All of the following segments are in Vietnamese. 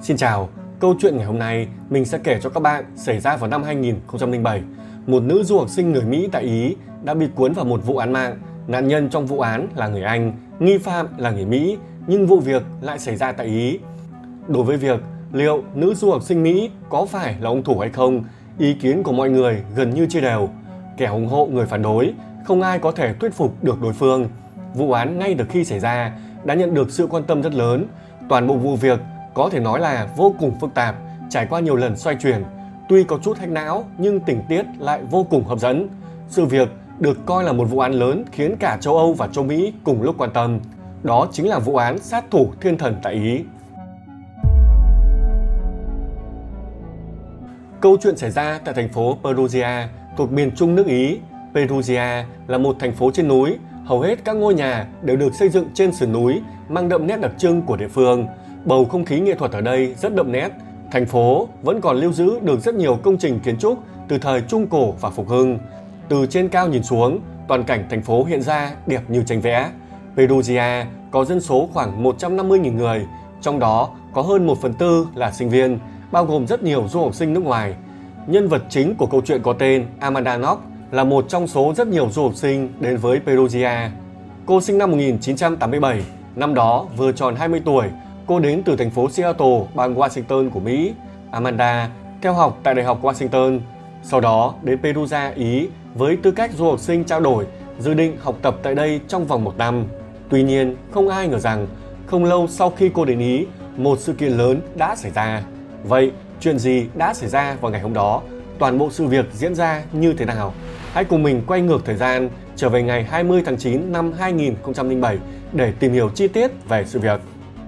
Xin chào, câu chuyện ngày hôm nay mình sẽ kể cho các bạn xảy ra vào năm 2007. Một nữ du học sinh người Mỹ tại Ý đã bị cuốn vào một vụ án mạng. Nạn nhân trong vụ án là người Anh, nghi phạm là người Mỹ, nhưng vụ việc lại xảy ra tại Ý. Đối với việc liệu nữ du học sinh Mỹ có phải là hung thủ hay không, ý kiến của mọi người gần như chia đều. Kẻ ủng hộ người phản đối, không ai có thể thuyết phục được đối phương. Vụ án ngay từ khi xảy ra đã nhận được sự quan tâm rất lớn. Toàn bộ vụ việc có thể nói là vô cùng phức tạp, trải qua nhiều lần xoay chuyển. Tuy có chút hack não nhưng tình tiết lại vô cùng hấp dẫn. Sự việc được coi là một vụ án lớn khiến cả châu Âu và châu Mỹ cùng lúc quan tâm. Đó chính là vụ án sát thủ thiên thần tại Ý. Câu chuyện xảy ra tại thành phố Perugia thuộc miền trung nước Ý. Perugia là một thành phố trên núi, hầu hết các ngôi nhà đều được xây dựng trên sườn núi, mang đậm nét đặc trưng của địa phương. Bầu không khí nghệ thuật ở đây rất đậm nét. Thành phố vẫn còn lưu giữ được rất nhiều công trình kiến trúc từ thời Trung Cổ và Phục Hưng. Từ trên cao nhìn xuống, toàn cảnh thành phố hiện ra đẹp như tranh vẽ. Perugia có dân số khoảng 150.000 người, trong đó có hơn 1/4 là sinh viên, bao gồm rất nhiều du học sinh nước ngoài. Nhân vật chính của câu chuyện có tên Amanda Knox là một trong số rất nhiều du học sinh đến với Perugia. Cô sinh năm 1987, năm đó vừa tròn 20 tuổi. Cô đến từ thành phố Seattle, bang Washington của Mỹ. Amanda theo học tại Đại học Washington, sau đó đến Perugia, Ý với tư cách du học sinh trao đổi, dự định học tập tại đây trong vòng 1 năm. Tuy nhiên, không ai ngờ rằng không lâu sau khi cô đến Ý, một sự kiện lớn đã xảy ra. Vậy, chuyện gì đã xảy ra vào ngày hôm đó? Toàn bộ sự việc diễn ra như thế nào? Hãy cùng mình quay ngược thời gian trở về ngày 20 tháng 9 năm 2007 để tìm hiểu chi tiết về sự việc.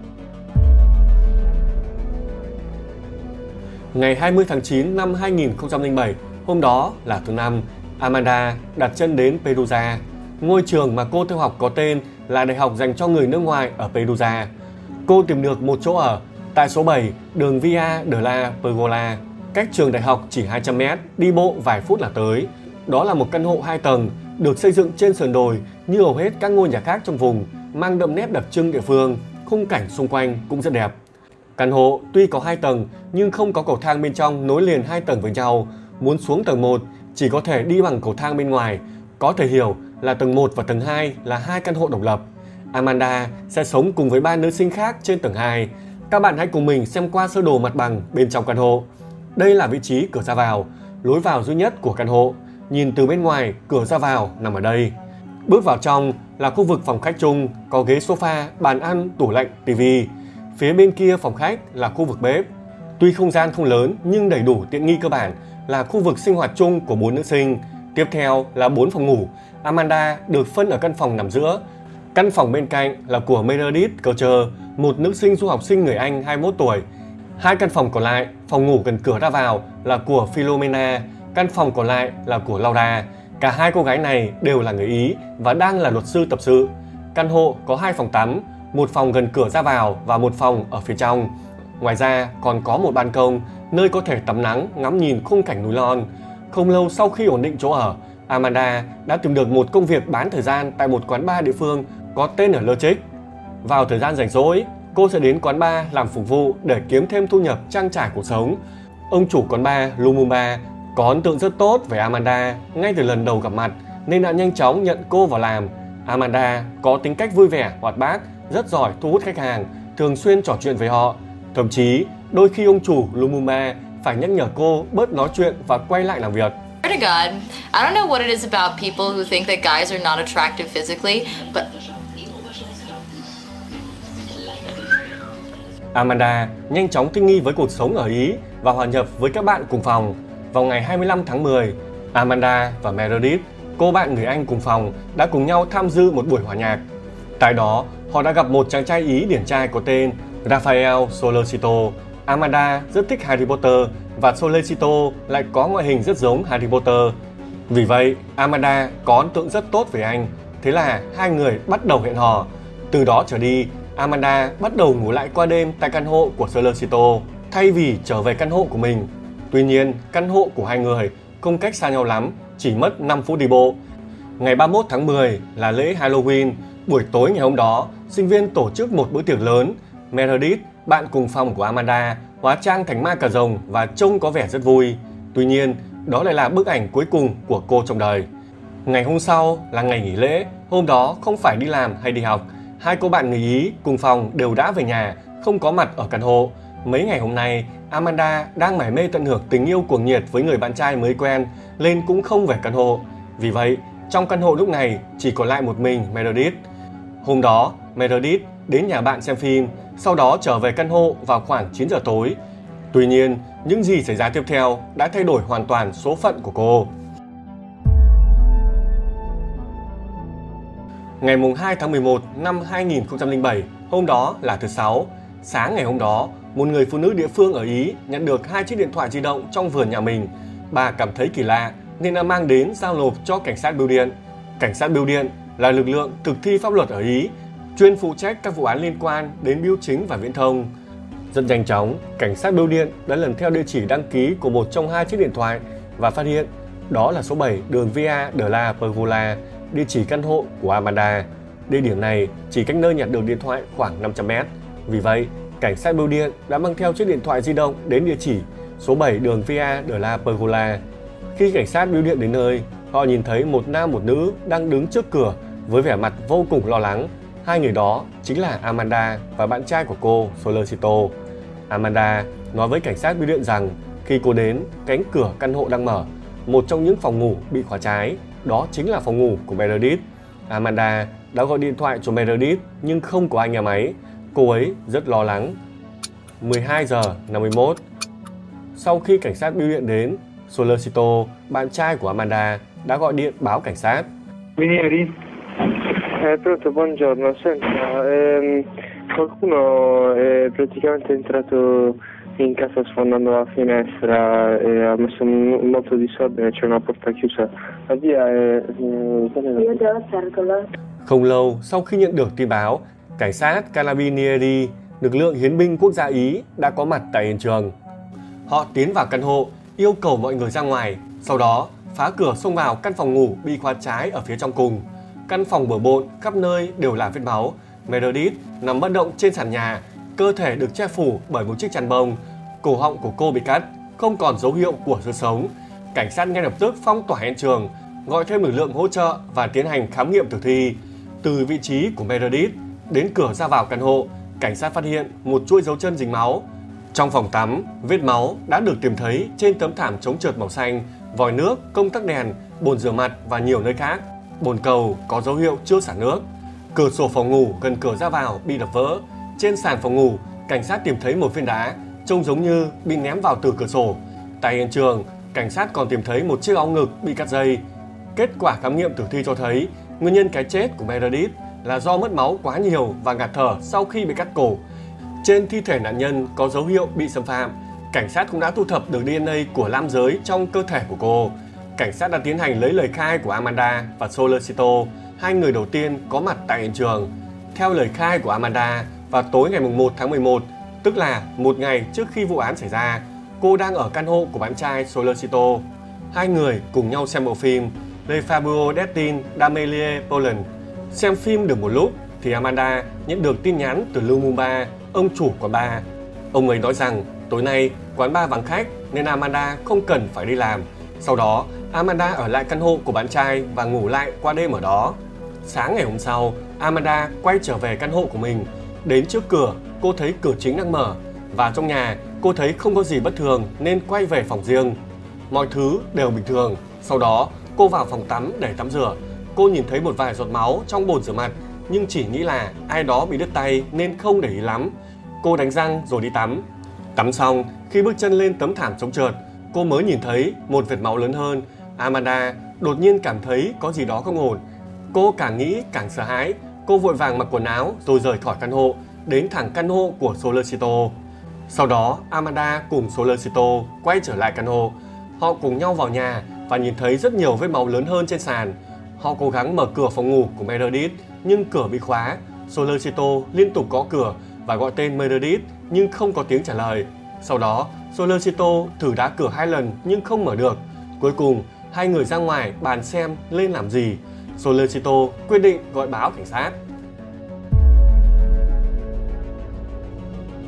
Ngày 20 tháng 9 năm 2007, hôm đó là thứ Năm, Amanda đặt chân đến Perugia. Ngôi trường mà cô theo học có tên là Đại học dành cho người nước ngoài ở Perugia. Cô tìm được một chỗ ở tại số 7 đường Via della Pergola, cách trường đại học chỉ 200 m, đi bộ vài phút là tới. Đó là một căn hộ 2 tầng, được xây dựng trên sườn đồi như hầu hết các ngôi nhà khác trong vùng, mang đậm nét đặc trưng địa phương, khung cảnh xung quanh cũng rất đẹp. Căn hộ tuy có 2 tầng nhưng không có cầu thang bên trong nối liền 2 tầng với nhau. Muốn xuống tầng 1 chỉ có thể đi bằng cầu thang bên ngoài. Có thể hiểu là tầng 1 và tầng 2 là 2 căn hộ độc lập. Amanda sẽ sống cùng với 3 nữ sinh khác trên tầng 2. Các bạn hãy cùng mình xem qua sơ đồ mặt bằng bên trong căn hộ. Đây là vị trí cửa ra vào, lối vào duy nhất của căn hộ. Nhìn từ bên ngoài, cửa ra vào nằm ở đây. Bước vào trong là khu vực phòng khách chung, có ghế sofa, bàn ăn, tủ lạnh, tivi. Phía bên kia phòng khách là khu vực bếp. Tuy không gian không lớn nhưng đầy đủ tiện nghi cơ bản, là khu vực sinh hoạt chung của 4 nữ sinh. Tiếp theo là 4 phòng ngủ. Amanda được phân ở căn phòng nằm giữa. Căn phòng bên cạnh là của Meredith Culture, một nữ sinh du học sinh người Anh 21 tuổi. 2 căn phòng còn lại, phòng ngủ gần cửa ra vào là của Philomena, căn phòng còn lại là của Laura. Cả 2 cô gái này đều là người Ý và đang là luật sư tập sự. Căn hộ có 2 phòng tắm, một phòng gần cửa ra vào và một phòng ở phía trong. Ngoài ra còn có một ban công nơi có thể tắm nắng, ngắm nhìn khung cảnh núi non. Không lâu sau khi ổn định chỗ ở, Amanda đã tìm được một công việc bán thời gian tại một quán bar địa phương có tên ở Logic. Vào thời gian rảnh rỗi, cô sẽ đến quán bar làm phục vụ để kiếm thêm thu nhập trang trải cuộc sống. Ông chủ quán bar Lumumba có ấn tượng rất tốt về Amanda ngay từ lần đầu gặp mặt nên đã nhanh chóng nhận cô vào làm. Amanda có tính cách vui vẻ, hoạt bát, rất giỏi thu hút khách hàng, thường xuyên trò chuyện với họ. Thậm chí, đôi khi ông chủ Lumumba phải nhắc nhở cô bớt nói chuyện và quay lại làm việc. To God, I don't know what it is about people who think that guys are not attractive physically, but Amanda nhanh chóng thích nghi với cuộc sống ở Ý và hòa nhập với các bạn cùng phòng. Vào ngày 25 tháng 10, Amanda và Meredith, cô bạn người Anh cùng phòng, đã cùng nhau tham dự một buổi hòa nhạc. Tại đó, họ đã gặp một chàng trai Ý điển trai có tên Raphael Solicito. Amanda rất thích Harry Potter và Solicito lại có ngoại hình rất giống Harry Potter. Vì vậy, Amanda có ấn tượng rất tốt với anh. Thế là hai người bắt đầu hẹn hò. Từ đó trở đi, Amanda bắt đầu ngủ lại qua đêm tại căn hộ của Solicito thay vì trở về căn hộ của mình. Tuy nhiên, căn hộ của hai người không cách xa nhau lắm, chỉ mất 5 phút đi bộ. Ngày 31 tháng 10 là lễ Halloween. Buổi tối ngày hôm đó, sinh viên tổ chức một bữa tiệc lớn. Meredith bạn cùng phòng của Amanda hóa trang thành ma cà rồng và trông có vẻ rất vui. Tuy nhiên, đó lại là bức ảnh cuối cùng của cô trong đời. Ngày hôm sau là ngày nghỉ lễ, hôm đó không phải đi làm hay đi học. Hai cô bạn người Ý cùng phòng đều đã về nhà, không có mặt ở căn hộ. Mấy ngày hôm nay, Amanda đang mải mê tận hưởng tình yêu cuồng nhiệt với người bạn trai mới quen, nên cũng không về căn hộ. Vì vậy, trong căn hộ lúc này chỉ còn lại một mình Meredith. Hôm đó, Meredith đến nhà bạn xem phim, sau đó trở về căn hộ vào khoảng 9 giờ tối. Tuy nhiên, những gì xảy ra tiếp theo đã thay đổi hoàn toàn số phận của cô. Ngày 2 tháng 11 năm 2007, hôm đó là thứ Sáu. Sáng ngày hôm đó, một người phụ nữ địa phương ở Ý nhận được 2 chiếc điện thoại di động trong vườn nhà mình. Bà cảm thấy kỳ lạ nên đã mang đến giao nộp cho cảnh sát bưu điện. Cảnh sát bưu điện là lực lượng thực thi pháp luật ở Ý, chuyên phụ trách các vụ án liên quan đến bưu chính và viễn thông. Rất nhanh chóng, cảnh sát bưu điện đã lần theo địa chỉ đăng ký của một trong 2 chiếc điện thoại và phát hiện đó là số 7 đường Via de la Pergola, địa chỉ căn hộ của Amanda. Địa điểm này chỉ cách nơi nhận được điện thoại khoảng 500 mét. Vì vậy, cảnh sát bưu điện đã mang theo chiếc điện thoại di động đến địa chỉ số 7 đường Via de la Pergola. Khi cảnh sát bưu điện đến nơi, họ nhìn thấy một nam một nữ đang đứng trước cửa với vẻ mặt vô cùng lo lắng. Hai người đó chính là Amanda và bạn trai của cô, Solicito. Amanda nói với cảnh sát bưu điện rằng khi cô đến, cánh cửa căn hộ đang mở. Một trong những phòng ngủ bị khóa trái, đó chính là phòng ngủ của Meredith. Amanda đã gọi điện thoại cho Meredith nhưng không có ai nghe máy. Cô ấy rất lo lắng. 12 giờ 51. Sau khi cảnh sát bưu điện đến, Solicito, bạn trai của Amanda, đã gọi điện báo cảnh sát. Vinieri? Pronto, buongiorno. Senta, qualcuno è praticamente entrato in casa sfondando la finestra e ha messo molto disordine, c'è una porta chiusa. La via è... Không lâu sau khi nhận được tin báo, cảnh sát Carabinieri, lực lượng hiến binh quốc gia Ý, đã có mặt tại hiện trường. Họ tiến vào căn hộ, yêu cầu mọi người ra ngoài, sau đó phá cửa xông vào căn phòng ngủ bị khóa trái ở phía trong cùng. Căn phòng bừa bộn, khắp nơi đều là vết máu. Meredith nằm bất động trên sàn nhà, cơ thể được che phủ bởi một chiếc chăn bông. Cổ họng của cô bị cắt, không còn dấu hiệu của sự sống. Cảnh sát ngay lập tức phong tỏa hiện trường, gọi thêm lực lượng hỗ trợ và tiến hành khám nghiệm tử thi. Từ vị trí của Meredith đến cửa ra vào căn hộ, cảnh sát phát hiện một chuỗi dấu chân dính máu. Trong phòng tắm, vết máu đã được tìm thấy trên tấm thảm chống trượt màu xanh, vòi nước, công tắc đèn, bồn rửa mặt và nhiều nơi khác. Bồn cầu có dấu hiệu chưa xả nước. Cửa sổ phòng ngủ gần cửa ra vào bị đập vỡ. Trên sàn phòng ngủ, cảnh sát tìm thấy một viên đá trông giống như bị ném vào từ cửa sổ. Tại hiện trường, cảnh sát còn tìm thấy một chiếc áo ngực bị cắt dây. Kết quả khám nghiệm tử thi cho thấy nguyên nhân cái chết của Meredith là do mất máu quá nhiều và ngạt thở sau khi bị cắt cổ. Trên thi thể nạn nhân có dấu hiệu bị xâm phạm. Cảnh sát cũng đã thu thập được DNA của nam giới trong cơ thể của cô. Cảnh sát đã tiến hành lấy lời khai của Amanda và Solicito, hai người đầu tiên có mặt tại hiện trường. Theo lời khai của Amanda, vào tối ngày 1 tháng 11, tức là một ngày trước khi vụ án xảy ra, cô đang ở căn hộ của bạn trai Solicito. Hai người cùng nhau xem bộ phim Le Fabio Destin d'Amélie Poulain. Xem phim được một lúc thì Amanda nhận được tin nhắn từ Lumumba, ông chủ quán bar. Ông ấy nói rằng tối nay quán bar vắng khách nên Amanda không cần phải đi làm. Sau đó, Amanda ở lại căn hộ của bạn trai và ngủ lại qua đêm ở đó. Sáng ngày hôm sau, Amanda quay trở về căn hộ của mình. Đến trước cửa, cô thấy cửa chính đang mở. Và trong nhà, cô thấy không có gì bất thường nên quay về phòng riêng. Mọi thứ đều bình thường. Sau đó, cô vào phòng tắm để tắm rửa. Cô nhìn thấy một vài giọt máu trong bồn rửa mặt, nhưng chỉ nghĩ là ai đó bị đứt tay nên không để ý lắm. Cô đánh răng rồi đi tắm. Tắm xong, khi bước chân lên tấm thảm chống trượt, cô mới nhìn thấy một vệt máu lớn hơn. Amanda đột nhiên cảm thấy có gì đó không ổn. Cô càng nghĩ càng sợ hãi. Cô vội vàng mặc quần áo rồi rời khỏi căn hộ, đến thẳng căn hộ của Solicito. Sau đó, Amanda cùng Solicito quay trở lại căn hộ. Họ cùng nhau vào nhà và nhìn thấy rất nhiều vết máu lớn hơn trên sàn. Họ cố gắng mở cửa phòng ngủ của Meredith nhưng cửa bị khóa. Solicito liên tục gõ cửa và gọi tên Meredith nhưng không có tiếng trả lời. Sau đó, Solicito thử đá cửa 2 lần nhưng không mở được. Cuối cùng, hai người ra ngoài bàn xem lên làm gì. Solicito quyết định gọi báo cảnh sát.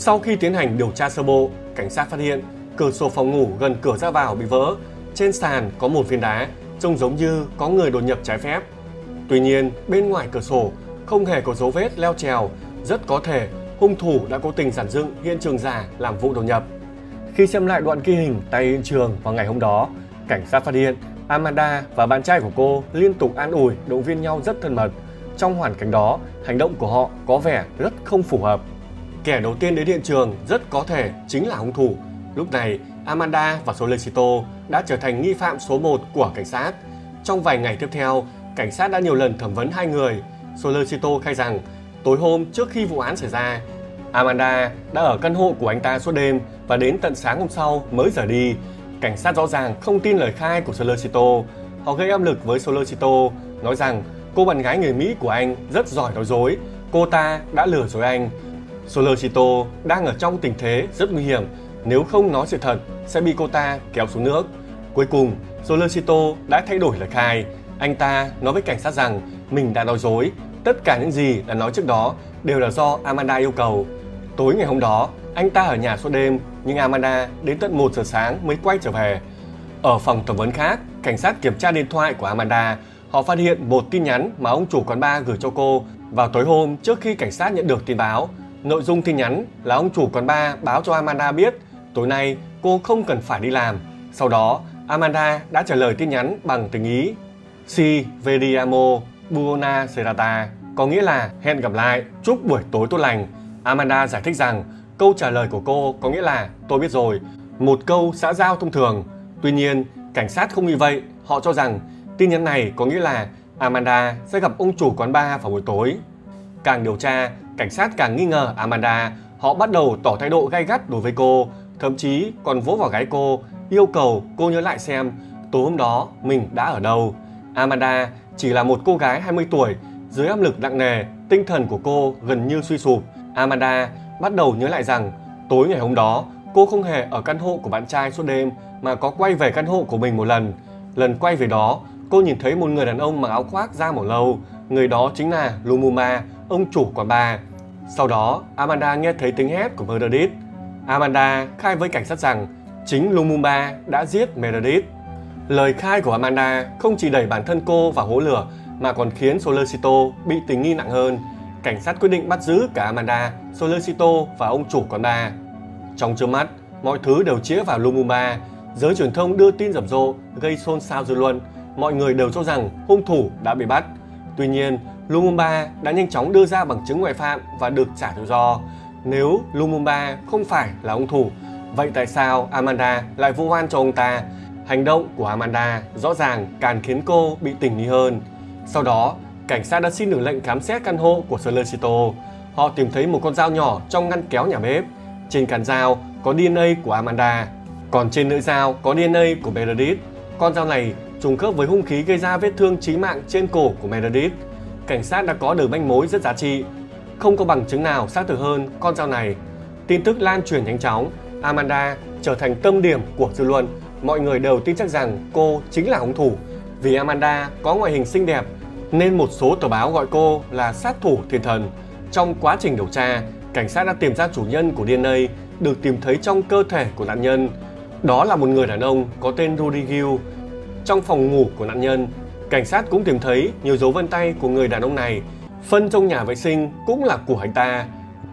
Sau khi tiến hành điều tra sơ bộ, cảnh sát phát hiện cửa sổ phòng ngủ gần cửa ra vào bị vỡ. Trên sàn có một viên đá, trông giống như có người đột nhập trái phép. Tuy nhiên, bên ngoài cửa sổ không hề có dấu vết leo trèo, rất có thể hung thủ đã cố tình giản dựng hiện trường giả làm vụ đột nhập. Khi xem lại đoạn ghi hình tại hiện trường vào ngày hôm đó, cảnh sát phát hiện Amanda và bạn trai của cô liên tục an ủi, động viên nhau rất thân mật. Trong hoàn cảnh đó, hành động của họ có vẻ rất không phù hợp. Kẻ đầu tiên đến hiện trường rất có thể chính là hung thủ. Lúc này, Amanda và Solicito đã trở thành nghi phạm số 1 của cảnh sát. Trong vài ngày tiếp theo, cảnh sát đã nhiều lần thẩm vấn hai người. Solicito khai rằng tối hôm trước khi vụ án xảy ra, Amanda đã ở căn hộ của anh ta suốt đêm và đến tận sáng hôm sau mới rời đi. Cảnh sát rõ ràng không tin lời khai của Solicito. Họ gây áp lực với Solicito, nói rằng cô bạn gái người Mỹ của anh rất giỏi nói dối, cô ta đã lừa dối anh. Solicito đang ở trong tình thế rất nguy hiểm, nếu không nói sự thật sẽ bị cô ta kéo xuống nước. Cuối cùng, Solicito đã thay đổi lời khai. Anh ta nói với cảnh sát rằng mình đã nói dối, tất cả những gì đã nói trước đó đều là do Amanda yêu cầu. Tối ngày hôm đó, anh ta ở nhà suốt đêm, nhưng Amanda đến tận 1 giờ sáng mới quay trở về. Ở phòng thẩm vấn khác, cảnh sát kiểm tra điện thoại của Amanda. Họ phát hiện một tin nhắn mà ông chủ quán bar gửi cho cô vào tối hôm trước khi cảnh sát nhận được tin báo. Nội dung tin nhắn là ông chủ quán bar báo cho Amanda biết tối nay cô không cần phải đi làm. Sau đó, Amanda đã trả lời tin nhắn bằng tiếng Ý. Si vediamo buona serata, có nghĩa là hẹn gặp lại, chúc buổi tối tốt lành. Amanda giải thích rằng câu trả lời của cô có nghĩa là tôi biết rồi, một câu xã giao thông thường. Tuy nhiên, cảnh sát không nghĩ vậy. Họ cho rằng tin nhắn này có nghĩa là Amanda sẽ gặp ông chủ quán bar vào buổi tối. Càng điều tra, cảnh sát càng nghi ngờ Amanda. Họ bắt đầu tỏ thái độ gay gắt đối với cô, thậm chí còn vỗ vào gáy cô, yêu cầu cô nhớ lại xem tối hôm đó mình đã ở đâu. Amanda chỉ là một cô gái 20 tuổi, dưới áp lực nặng nề, tinh thần của cô gần như suy sụp. Amanda bắt đầu nhớ lại rằng tối ngày hôm đó cô không hề ở căn hộ của bạn trai suốt đêm mà có quay về căn hộ của mình một lần. Lần quay về đó, cô nhìn thấy một người đàn ông mặc áo khoác da màu nâu. Người đó chính là Lumumba, ông chủ quán bar. Sau đó, Amanda nghe thấy tiếng hét của Meredith. Amanda khai với cảnh sát rằng chính Lumumba đã giết Meredith. Lời khai của Amanda không chỉ đẩy bản thân cô vào hố lửa mà còn khiến Solicito bị tình nghi nặng hơn. Cảnh sát quyết định bắt giữ cả Amanda, Solicito và ông chủ quán bar. Trong chớp mắt, mọi thứ đều chĩa vào Lumumba. Giới truyền thông đưa tin rầm rộ gây xôn xao dư luận. Mọi người đều cho rằng hung thủ đã bị bắt. Tuy nhiên, Lumumba đã nhanh chóng đưa ra bằng chứng ngoại phạm và được trả tự do. Nếu Lumumba không phải là hung thủ, vậy tại sao Amanda lại vu oan cho ông ta? Hành động của Amanda rõ ràng càng khiến cô bị tình nghi hơn. Sau đó, cảnh sát đã xin được lệnh khám xét căn hộ của Solicito. Họ tìm thấy một con dao nhỏ trong ngăn kéo nhà bếp. Trên cán dao có DNA của Amanda, còn trên lưỡi dao có DNA của Meredith. Con dao này trùng khớp với hung khí gây ra vết thương chí mạng trên cổ của Meredith. Cảnh sát đã có được manh mối rất giá trị. Không có bằng chứng nào xác thực hơn con dao này. Tin tức lan truyền nhanh chóng. Amanda trở thành tâm điểm của dư luận. Mọi người đều tin chắc rằng cô chính là hung thủ. Vì Amanda có ngoại hình xinh đẹp nên một số tờ báo gọi cô là sát thủ thiên thần. Trong quá trình điều tra, cảnh sát đã tìm ra chủ nhân của DNA được tìm thấy trong cơ thể của nạn nhân. Đó là một người đàn ông có tên Rudy Gill. Trong phòng ngủ của nạn nhân, cảnh sát cũng tìm thấy nhiều dấu vân tay của người đàn ông này. Phân trong nhà vệ sinh cũng là của anh ta.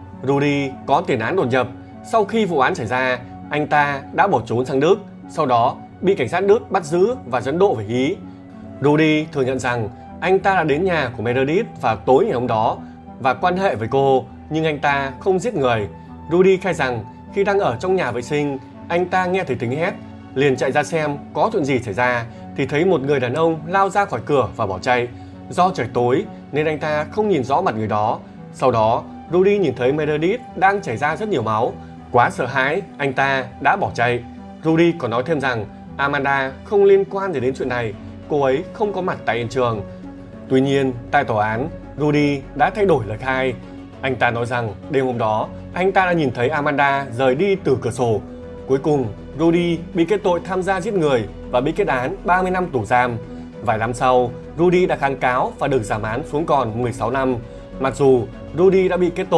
Rudy có tiền án đột nhập. Sau khi vụ án xảy ra, anh ta đã bỏ trốn sang Đức. Sau đó bị cảnh sát Đức bắt giữ và dẫn độ về Ý. Rudy thừa nhận rằng anh ta đã đến nhà của Meredith vào tối ngày hôm đó và quan hệ với cô, nhưng anh ta không giết người. Rudy khai rằng khi đang ở trong nhà vệ sinh, anh ta nghe thấy tiếng hét, liền chạy ra xem có chuyện gì xảy ra thì thấy một người đàn ông lao ra khỏi cửa và bỏ chạy. Do trời tối nên anh ta không nhìn rõ mặt người đó. Sau đó, Rudy nhìn thấy Meredith đang chảy ra rất nhiều máu. Quá sợ hãi, anh ta đã bỏ chạy. Rudy còn nói thêm rằng Amanda không liên quan gì đến chuyện này, cô ấy không có mặt tại hiện trường. Tuy nhiên, tại tòa án, Rudy đã thay đổi lời khai. Anh ta nói rằng đêm hôm đó, anh ta đã nhìn thấy Amanda rời đi từ cửa sổ. Cuối cùng, Rudy bị kết tội tham gia giết người và bị kết án 30 năm tù giam. Vài năm sau, Rudy đã kháng cáo và được giảm án xuống còn 16 năm. Mặc dù Rudy đã bị kết tội,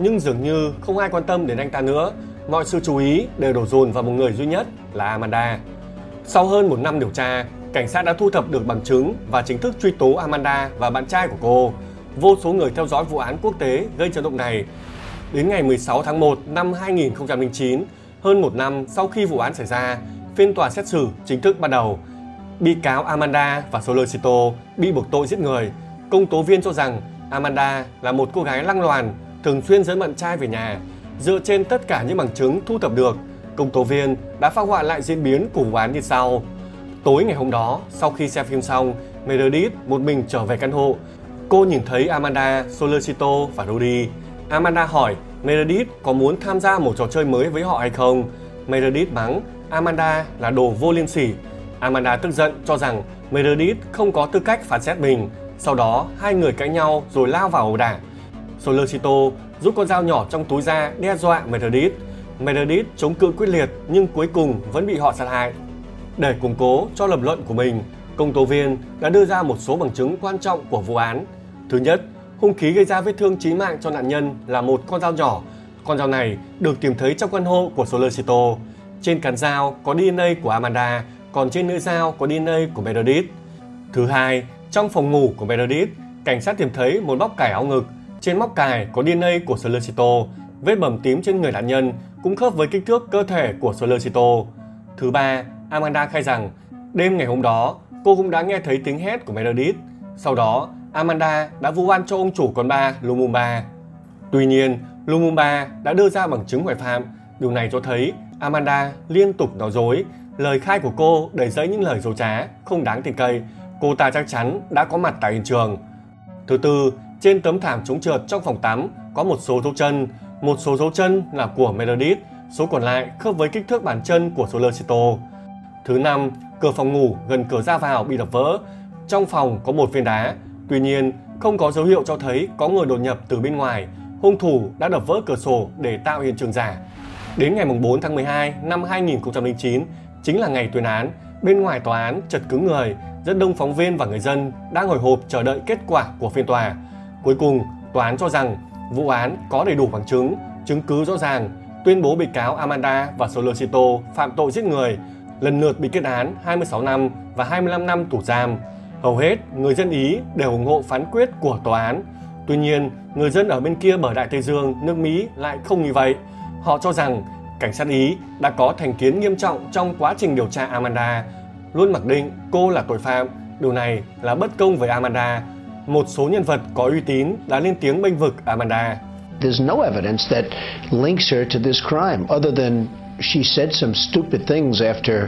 nhưng dường như không ai quan tâm đến anh ta nữa. Mọi sự chú ý đều đổ dồn vào một người duy nhất là Amanda. Sau hơn 1 năm điều tra, cảnh sát đã thu thập được bằng chứng và chính thức truy tố Amanda và bạn trai của cô. Vô số người theo dõi vụ án quốc tế gây chấn động này. Đến ngày 16 tháng 1 năm 2009, hơn 1 năm sau khi vụ án xảy ra, phiên tòa xét xử chính thức bắt đầu. Bị cáo Amanda và Solicito bị buộc tội giết người. Công tố viên cho rằng Amanda là một cô gái lăng loàn, thường xuyên dẫn bạn trai về nhà. Dựa trên tất cả những bằng chứng thu thập được, công tố viên đã phác họa lại diễn biến của vụ án như sau. Tối ngày hôm đó, sau khi xem phim xong, Meredith một mình trở về căn hộ. Cô nhìn thấy Amanda, Solicito và Rudy. Amanda hỏi Meredith có muốn tham gia một trò chơi mới với họ hay không. Meredith mắng Amanda là đồ vô liêm sỉ. Amanda tức giận cho rằng Meredith không có tư cách phán xét mình. Sau đó, hai người cãi nhau rồi lao vào ẩu đả. Solicito rút con dao nhỏ trong túi ra đe dọa Meredith. Meredith chống cự quyết liệt nhưng cuối cùng vẫn bị họ sát hại. Để củng cố cho lập luận của mình, công tố viên đã đưa ra một số bằng chứng quan trọng của vụ án. Thứ nhất, hung khí gây ra vết thương chí mạng cho nạn nhân là một con dao nhỏ. Con dao này được tìm thấy trong căn hộ của Solicito. Trên cán dao có DNA của Amanda, còn trên lưỡi dao có DNA của Meredith. Thứ hai, trong phòng ngủ của Meredith, cảnh sát tìm thấy một móc cài áo ngực. Trên móc cài có DNA của Solicito. Vết bầm tím trên người nạn nhân cũng khớp với kích thước cơ thể của Solicito. Thứ ba, Amanda khai rằng đêm ngày hôm đó cô cũng đã nghe thấy tiếng hét của Meredith. Sau đó, Amanda đã vu oan cho ông chủ quán bar Lumumba. Tuy nhiên, Lumumba đã đưa ra bằng chứng ngoại phạm. Điều này cho thấy Amanda liên tục nói dối. Lời khai của cô đầy dẫy những lời dối trá, không đáng tin cậy. Cô ta chắc chắn đã có mặt tại hiện trường. Thứ tư, trên tấm thảm chống trượt trong phòng tắm có một số dấu chân. Một số dấu chân là của Meredith, số còn lại khớp với kích thước bàn chân của Solicito. Thứ năm, cửa phòng ngủ gần cửa ra vào bị đập vỡ. Trong phòng có một viên đá. Tuy nhiên, không có dấu hiệu cho thấy có người đột nhập từ bên ngoài. Hung thủ đã đập vỡ cửa sổ để tạo hiện trường giả. Đến ngày 4 tháng 12 năm 2009, chính là ngày tuyên án. Bên ngoài tòa án chật cứng người, rất đông phóng viên và người dân đang hồi hộp chờ đợi kết quả của phiên tòa. Cuối cùng, tòa án cho rằng vụ án có đầy đủ bằng chứng, chứng cứ rõ ràng, tuyên bố bị cáo Amanda và Solicito phạm tội giết người, lần lượt bị kết án 26 năm và 25 năm tù giam. Hầu hết người dân Ý đều ủng hộ phán quyết của tòa án. Tuy nhiên, người dân ở bên kia bờ Đại Tây Dương, nước Mỹ lại không như vậy. Họ cho rằng cảnh sát Ý đã có thành kiến nghiêm trọng trong quá trình điều tra Amanda, luôn mặc định cô là tội phạm. Điều này là bất công với Amanda. Một số nhân vật có uy tín đã lên tiếng bênh vực Amanda. There's no evidence that links her to this crime other than she said some stupid things after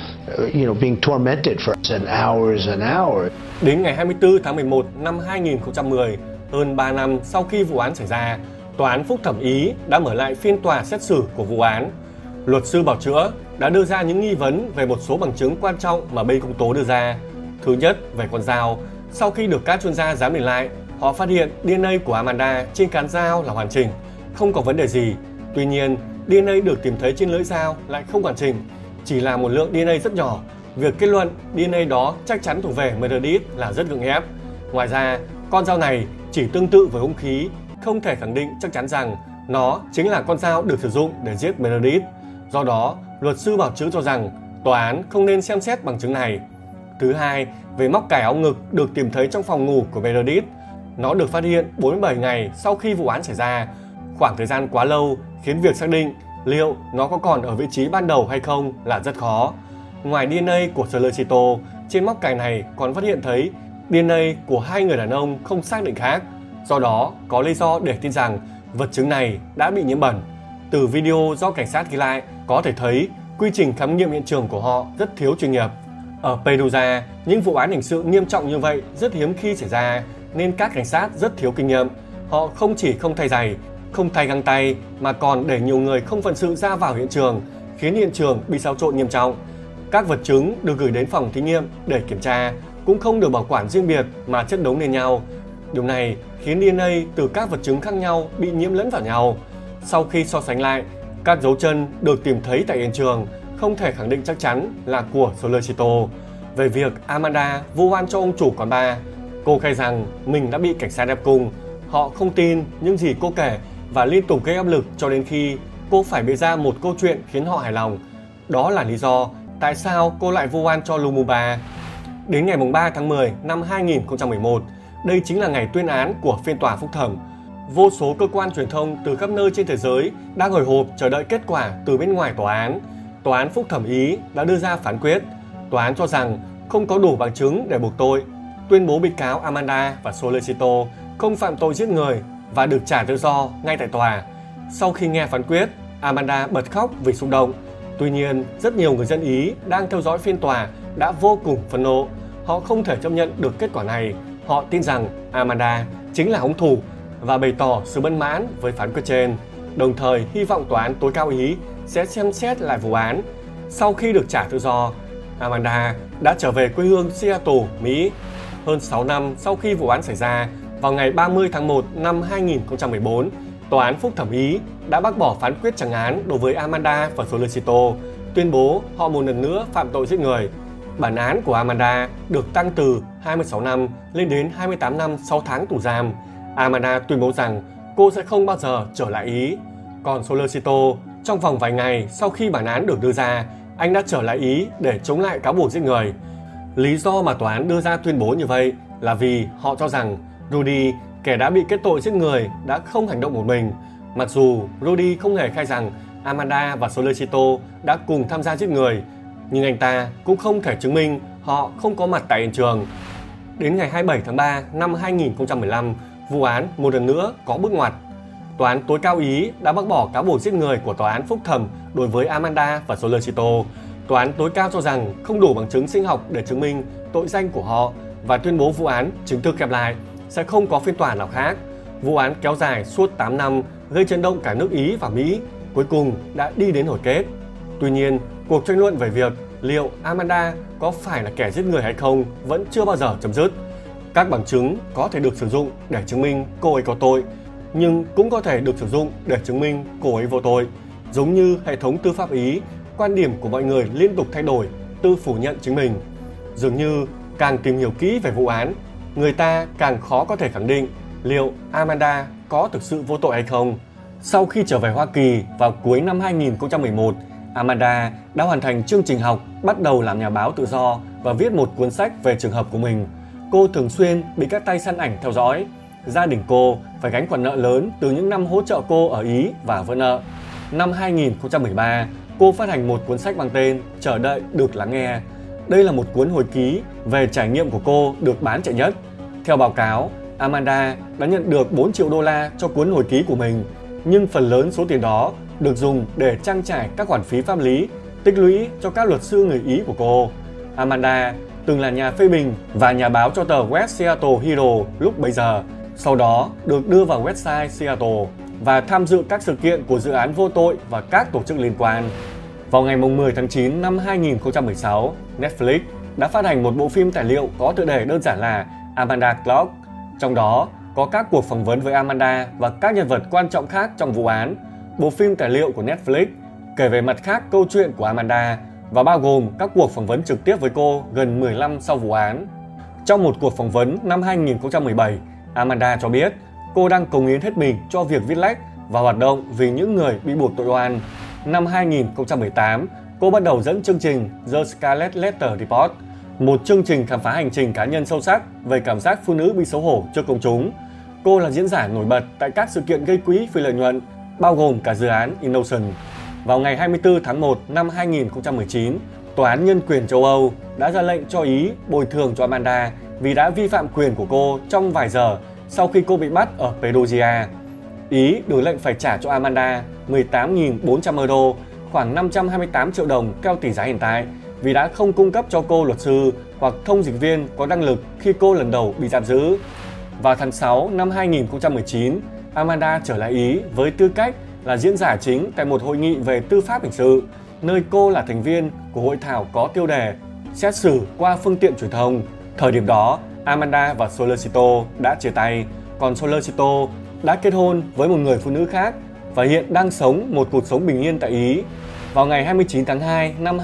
being tormented for hours and hours. Đến ngày 24 tháng 11 năm 2010, hơn 3 năm sau khi vụ án xảy ra, Tòa án Phúc thẩm Ý đã mở lại phiên tòa xét xử của vụ án. Luật sư bào chữa đã đưa ra những nghi vấn về một số bằng chứng quan trọng mà bên công tố đưa ra. Thứ nhất, về con dao. Sau khi được các chuyên gia giám định lại, họ phát hiện DNA của Amanda trên cán dao là hoàn chỉnh, không có vấn đề gì. Tuy nhiên, DNA được tìm thấy trên lưỡi dao lại không hoàn chỉnh, chỉ là một lượng DNA rất nhỏ. Việc kết luận DNA đó chắc chắn thuộc về Meredith là rất gượng ép. Ngoài ra, con dao này chỉ tương tự với hung khí, không thể khẳng định chắc chắn rằng nó chính là con dao được sử dụng để giết Meredith. Do đó, luật sư bào chữa cho rằng tòa án không nên xem xét bằng chứng này. Thứ hai, về móc cài áo ngực được tìm thấy trong phòng ngủ của Meredith. Nó được phát hiện 47 ngày sau khi vụ án xảy ra. Khoảng thời gian quá lâu khiến việc xác định liệu nó có còn ở vị trí ban đầu hay không là rất khó. Ngoài DNA của Solicito, trên móc cài này còn phát hiện thấy DNA của hai người đàn ông không xác định khác. Do đó, có lý do để tin rằng vật chứng này đã bị nhiễm bẩn. Từ video do cảnh sát ghi lại, có thể thấy quy trình khám nghiệm hiện trường của họ rất thiếu chuyên nghiệp. Ở Perugia, những vụ án hình sự nghiêm trọng như vậy rất hiếm khi xảy ra, nên các cảnh sát rất thiếu kinh nghiệm. Họ không chỉ không thay giày, không thay găng tay, mà còn để nhiều người không phận sự ra vào hiện trường, khiến hiện trường bị xáo trộn nghiêm trọng. Các vật chứng được gửi đến phòng thí nghiệm để kiểm tra, cũng không được bảo quản riêng biệt mà chất đống lên nhau. Điều này khiến DNA từ các vật chứng khác nhau bị nhiễm lẫn vào nhau. Sau khi so sánh lại, các dấu chân được tìm thấy tại hiện trường không thể khẳng định chắc chắn là của Solicito. Về việc Amanda vu oan cho ông chủ quán bar, cô khai rằng mình đã bị cảnh sát ép cung. Họ không tin những gì cô kể và liên tục gây áp lực cho đến khi cô phải bịa ra một câu chuyện khiến họ hài lòng. Đó là lý do tại sao cô lại vu oan cho Lumumba. Đến ngày 3 tháng 10 năm 2011, đây chính là ngày tuyên án của phiên tòa phúc thẩm. Vô số cơ quan truyền thông từ khắp nơi trên thế giới đang hồi hộp chờ đợi kết quả từ bên ngoài tòa án. Tòa án phúc thẩm Ý đã đưa ra phán quyết. Tòa án cho rằng không có đủ bằng chứng để buộc tội, tuyên bố bị cáo Amanda và Solicito không phạm tội giết người và được trả tự do ngay tại tòa. Sau khi nghe phán quyết, Amanda bật khóc vì xúc động. Tuy nhiên, rất nhiều người dân Ý đang theo dõi phiên tòa đã vô cùng phẫn nộ. Họ không thể chấp nhận được kết quả này. Họ tin rằng Amanda chính là hung thủ và bày tỏ sự bất mãn với phán quyết trên, đồng thời hy vọng tòa án tối cao Ý sẽ xem xét lại vụ án. Sau khi được trả tự do, Amanda đã trở về quê hương Seattle, Mỹ. Hơn 6 năm sau khi vụ án xảy ra, vào ngày 30 tháng 1 năm 2014, Tòa án phúc thẩm Ý đã bác bỏ phán quyết trắng án đối với Amanda và Solicito, tuyên bố họ một lần nữa phạm tội giết người. Bản án của Amanda được tăng từ 26 năm lên đến 28 năm 6 tháng tù giam. Amanda tuyên bố rằng cô sẽ không bao giờ trở lại Ý. Còn Solicito, trong vòng vài ngày sau khi bản án được đưa ra, anh đã trở lại Ý để chống lại cáo buộc giết người. Lý do mà tòa án đưa ra tuyên bố như vậy là vì họ cho rằng Rudy, kẻ đã bị kết tội giết người, đã không hành động một mình. Mặc dù Rudy không hề khai rằng Amanda và Solicito đã cùng tham gia giết người, nhưng anh ta cũng không thể chứng minh họ không có mặt tại hiện trường. Đến ngày 27 tháng 3 năm 2015, vụ án một lần nữa có bước ngoặt. Tòa án tối cao Ý đã bác bỏ cáo buộc giết người của tòa án phúc thẩm đối với Amanda và Solicito. Tòa án tối cao cho rằng không đủ bằng chứng sinh học để chứng minh tội danh của họ và tuyên bố vụ án chính thức khép lại, sẽ không có phiên tòa nào khác. Vụ án kéo dài suốt 8 năm, gây chấn động cả nước Ý và Mỹ, cuối cùng đã đi đến hồi kết. Tuy nhiên, cuộc tranh luận về việc liệu Amanda có phải là kẻ giết người hay không vẫn chưa bao giờ chấm dứt. Các bằng chứng có thể được sử dụng để chứng minh cô ấy có tội, nhưng cũng có thể được sử dụng để chứng minh cô ấy vô tội. Giống như hệ thống tư pháp Ý, quan điểm của mọi người liên tục thay đổi, tự phủ nhận chính mình. Dường như càng tìm hiểu kỹ về vụ án, người ta càng khó có thể khẳng định liệu Amanda có thực sự vô tội hay không. Sau khi trở về Hoa Kỳ vào cuối năm 2011, Amanda đã hoàn thành chương trình học, bắt đầu làm nhà báo tự do và viết một cuốn sách về trường hợp của mình. Cô thường xuyên bị các tay săn ảnh theo dõi. Gia đình cô phải gánh khoản nợ lớn từ những năm hỗ trợ cô ở Ý và vỡ nợ. Năm 2013, cô phát hành một cuốn sách mang tên Chờ đợi được lắng nghe. Đây là một cuốn hồi ký về trải nghiệm của cô được bán chạy nhất. Theo báo cáo, Amanda đã nhận được 4 triệu đô la cho cuốn hồi ký của mình, nhưng phần lớn số tiền đó được dùng để trang trải các khoản phí pháp lý tích lũy cho các luật sư người Ý của cô. Amanda từng là nhà phê bình và nhà báo cho tờ West Seattle Hero lúc bấy giờ, sau đó được đưa vào Westside Seattle và tham dự các sự kiện của dự án vô tội và các tổ chức liên quan. Vào ngày 10 tháng 9 năm 2016, Netflix đã phát hành một bộ phim tài liệu có tựa đề đơn giản là Amanda Clock. Trong đó có các cuộc phỏng vấn với Amanda và các nhân vật quan trọng khác trong vụ án. Bộ phim tài liệu của Netflix kể về mặt khác câu chuyện của Amanda và bao gồm các cuộc phỏng vấn trực tiếp với cô gần 10 năm sau vụ án. Trong một cuộc phỏng vấn năm 2017, Amanda cho biết cô đang cống hiến hết mình cho việc viết lách và hoạt động vì những người bị buộc tội oan. Năm 2018, cô bắt đầu dẫn chương trình The Scarlet Letter Report, một chương trình khám phá hành trình cá nhân sâu sắc về cảm giác phụ nữ bị xấu hổ trước công chúng. Cô là diễn giả nổi bật tại các sự kiện gây quỹ phi lợi nhuận, bao gồm cả dự án Innocence. Vào ngày 24 tháng 1 năm 2019, Tòa án Nhân quyền châu Âu đã ra lệnh cho Ý bồi thường cho Amanda vì đã vi phạm quyền của cô trong vài giờ sau khi cô bị bắt ở Perugia. Ý được lệnh phải trả cho Amanda 18.400 euro, khoảng 528 triệu đồng theo tỷ giá hiện tại, vì đã không cung cấp cho cô luật sư hoặc thông dịch viên có năng lực khi cô lần đầu bị giam giữ. Vào tháng 6 năm 2019, Amanda trở lại Ý với tư cách là diễn giả chính tại một hội nghị về tư pháp hình sự, nơi cô là thành viên của hội thảo có tiêu đề xét xử qua phương tiện truyền thông. Thời điểm đó, Amanda và Solicito đã chia tay, còn Solicito đã kết hôn với một người phụ nữ khác và hiện đang sống một cuộc sống bình yên tại Ý. Vào ngày 29 tháng 2 năm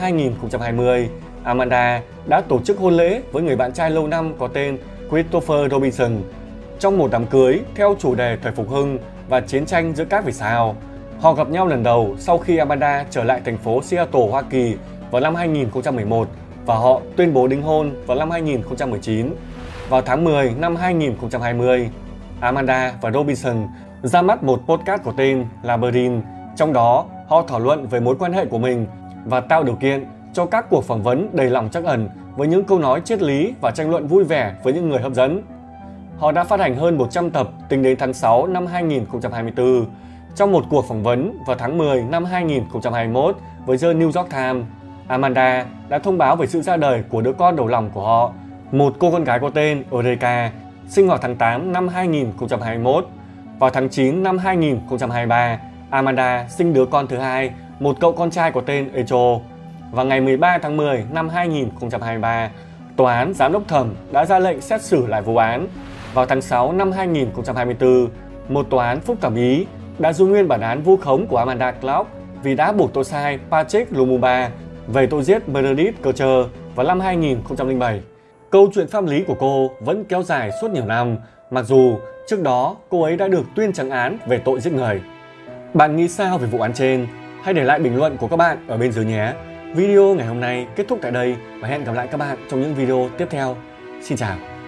2020, Amanda đã tổ chức hôn lễ với người bạn trai lâu năm có tên Christopher Robinson. Trong một đám cưới theo chủ đề thời phục hưng, và chiến tranh giữa các vì sao. Họ gặp nhau lần đầu sau khi Amanda trở lại thành phố Seattle, Hoa Kỳ vào năm 2011 và họ tuyên bố đính hôn vào năm 2019. Vào tháng 10 năm 2020, Amanda và Robinson ra mắt một podcast có tên Labyrinth. Trong đó, họ thảo luận về mối quan hệ của mình và tạo điều kiện cho các cuộc phỏng vấn đầy lòng trắc ẩn với những câu nói triết lý và tranh luận vui vẻ với những người hấp dẫn. Họ đã phát hành hơn 100 tập tính đến tháng 6 năm 2024. Trong một cuộc phỏng vấn vào tháng 10 năm 2021 với The New York Times, Amanda đã thông báo về sự ra đời của đứa con đầu lòng của họ, một cô con gái có tên Eureka, sinh vào tháng 8 năm 2021. Vào tháng 9 năm 2023, Amanda sinh đứa con thứ hai, một cậu con trai có tên Echo. Vào ngày 13 tháng 10 năm 2023, Tòa án Giám đốc thẩm đã ra lệnh xét xử lại vụ án. Vào tháng 6 năm 2024, một tòa án phúc thẩm Ý đã giữ nguyên bản án vu khống của Amanda Clark vì đã buộc tội sai Patrick Lumumba về tội giết Meredith Kercher vào năm 2007. Câu chuyện pháp lý của cô vẫn kéo dài suốt nhiều năm, mặc dù trước đó cô ấy đã được tuyên trắng án về tội giết người. Bạn nghĩ sao về vụ án trên? Hãy để lại bình luận của các bạn ở bên dưới nhé. Video ngày hôm nay kết thúc tại đây và hẹn gặp lại các bạn trong những video tiếp theo. Xin chào!